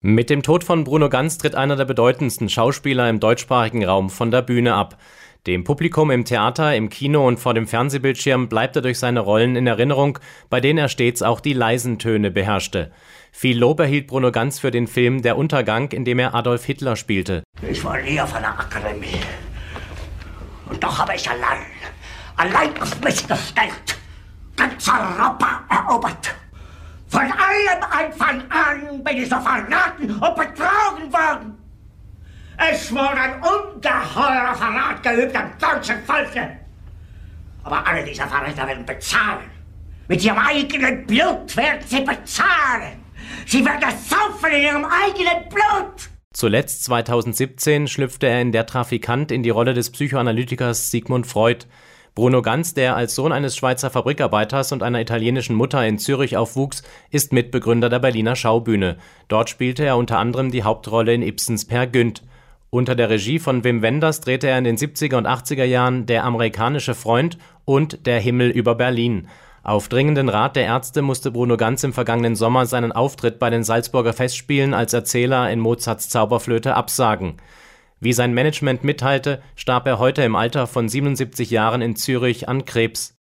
Mit dem Tod von Bruno Ganz tritt einer der bedeutendsten Schauspieler im deutschsprachigen Raum von der Bühne ab. Dem Publikum im Theater, im Kino und vor dem Fernsehbildschirm bleibt er durch seine Rollen in Erinnerung, bei denen er stets auch die leisen Töne beherrschte. Viel Lob erhielt Bruno Ganz für den Film Der Untergang, in dem er Adolf Hitler spielte. Ich war Lehrer von der Akademie. Und doch habe ich allein auf mich gestellt, ganz Europa erobert. Von allem Anfang an bin ich so verraten und betrogen worden. Es wurde ein ungeheurer Verrat geübt am deutschen Volke. Aber alle diese Verräter werden bezahlen. Mit ihrem eigenen Blut werden sie bezahlen. Sie werden es saufen in ihrem eigenen Blut. Zuletzt 2017 schlüpfte er in Der Trafikant in die Rolle des Psychoanalytikers Sigmund Freud. Bruno Ganz, der als Sohn eines Schweizer Fabrikarbeiters und einer italienischen Mutter in Zürich aufwuchs, ist Mitbegründer der Berliner Schaubühne. Dort spielte er unter anderem die Hauptrolle in Ibsens Peer Gynt. Unter der Regie von Wim Wenders drehte er in den 70er und 80er Jahren Der amerikanische Freund und Der Himmel über Berlin. Auf dringenden Rat der Ärzte musste Bruno Ganz im vergangenen Sommer seinen Auftritt bei den Salzburger Festspielen als Erzähler in Mozarts Zauberflöte absagen. Wie sein Management mitteilte, starb er heute im Alter von 77 Jahren in Zürich an Krebs.